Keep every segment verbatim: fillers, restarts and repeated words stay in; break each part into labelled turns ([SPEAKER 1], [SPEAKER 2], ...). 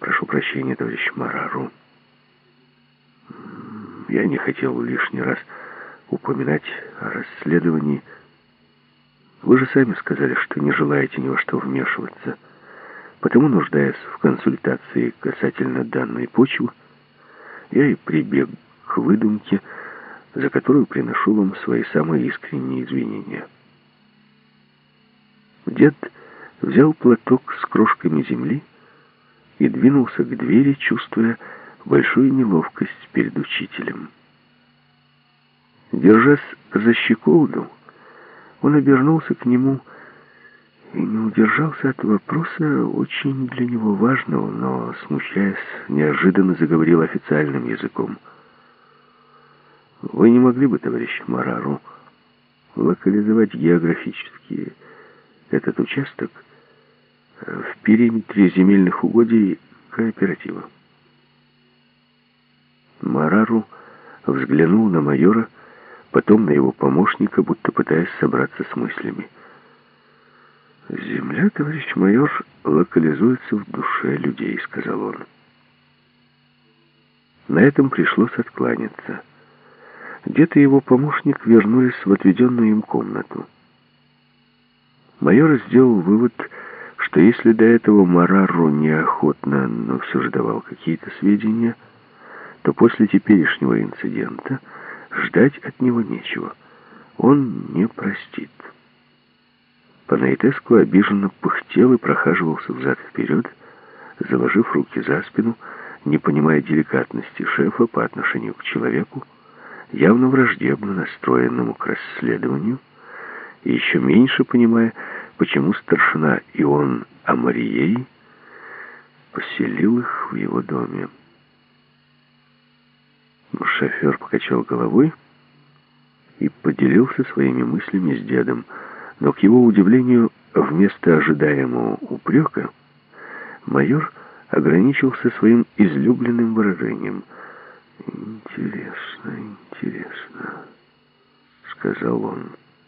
[SPEAKER 1] Прошу прощения, товарищ Марару. Я не хотел лишний раз упоминать о расследовании. Вы же сами сказали, что не желаете ни во что вмешиваться. Потому, нуждаясь в консультации касательно данной почвы, я и прибег к выдумке, за которую приношу вам свои самые искренние извинения. Дед взял платок с крошками земли и двинулся к двери, чувствуя большую неловкость перед учителем. Держась за щеколду, он обернулся к нему и не удержался от вопроса, очень для него важного, но, смущаясь, неожиданно заговорил официальным языком. «Вы не могли бы, товарищ Марару, локализовать географически этот участок в периметре земельных угодий кооператива?» Марару взглянул на майора, потом на его помощника, будто пытаясь собраться с мыслями. «Земля, товарищ майор, локализуется в душе людей», — сказал он. На этом пришлось откланяться. Дед и его помощник вернулись в отведенную им комнату. Майор сделал вывод, что если до этого Марару неохотно, но все же давал какие-то сведения, то после теперешнего инцидента ждать от него нечего. Он не простит. Панаитеску обиженно пыхтел и прохаживался взад-вперед, заложив руки за спину, не понимая деликатности шефа по отношению к человеку, явно враждебно настроенному к расследованию, и еще меньше понимая, почему старшина Ион Амарией поселил их в его доме. Шофер покачал головой и поделился своими мыслями с дедом, но, к его удивлению, вместо ожидаемого упрека майор ограничился своим излюбленным выражением. «Интересно, интересно», — сказал он.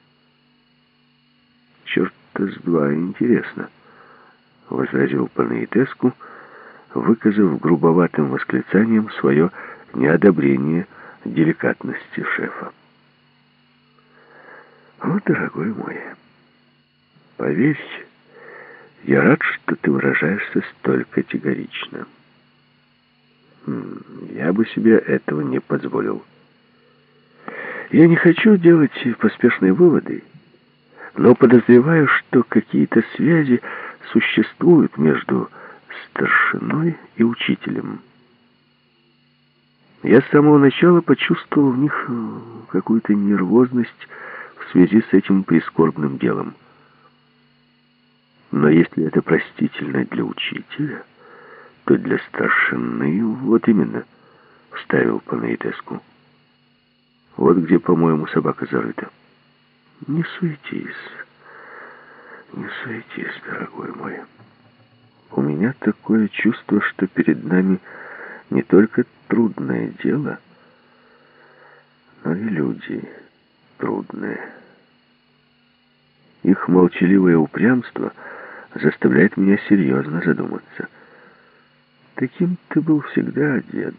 [SPEAKER 1] «Черт-то с два интересно», — возразил Панаитеску, выказав грубоватым восклицанием свое неодобрение деликатности шефа. «О, дорогой мой, поверь, я рад, что ты выражаешься столь категорично. Я бы себе этого не позволил. Я не хочу делать поспешные выводы, но подозреваю, что какие-то связи существуют между старшиной и учителем. Я с самого начала почувствовал в них какую-то нервозность в связи с этим прискорбным делом. Но если это простительно для учителя, то для старшины вот именно», — вставил Панаитеску. «Вот где, по-моему, собака зарыта». «Не суетись, не суетись, дорогой мой. У меня такое чувство, что перед нами не только трудное дело, но и люди трудные. Их молчаливое упрямство заставляет меня серьезно задуматься. Таким ты был всегда, дед.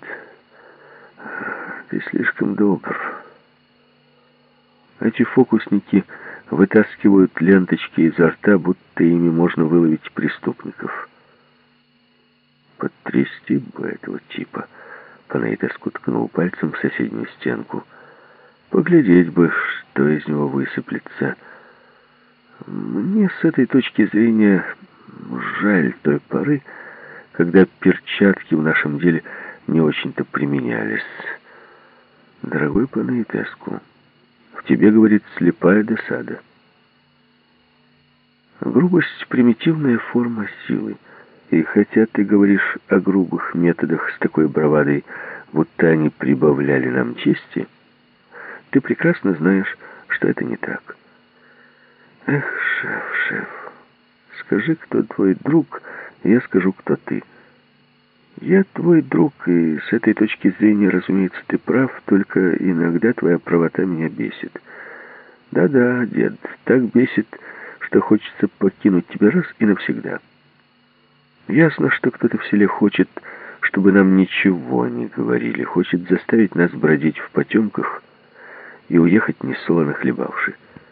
[SPEAKER 1] Ты слишком добр. Эти фокусники вытаскивают ленточки изо рта, будто ими можно выловить преступников. Потрясти бы этого типа». Панаитеску ткнул пальцем в соседнюю стенку. «Поглядеть бы, что из него высыплется. Мне с этой точки зрения жаль той поры, когда перчатки в нашем деле не очень-то применялись. Дорогой Панаитеску, в тебе, говорит, слепая досада. Грубость — примитивная форма силы. И хотя ты говоришь о грубых методах с такой бравадой, будто они прибавляли нам чести, ты прекрасно знаешь, что это не так. Эх, шеф, шеф, скажи, кто твой друг, я скажу, кто ты. Я твой друг, и с этой точки зрения, разумеется, ты прав, только иногда твоя правота меня бесит. Да-да, дед, так бесит, что хочется покинуть тебя раз и навсегда. Ясно, что кто-то в селе хочет, чтобы нам ничего не говорили, хочет заставить нас бродить в потемках и уехать несолоно хлебавши.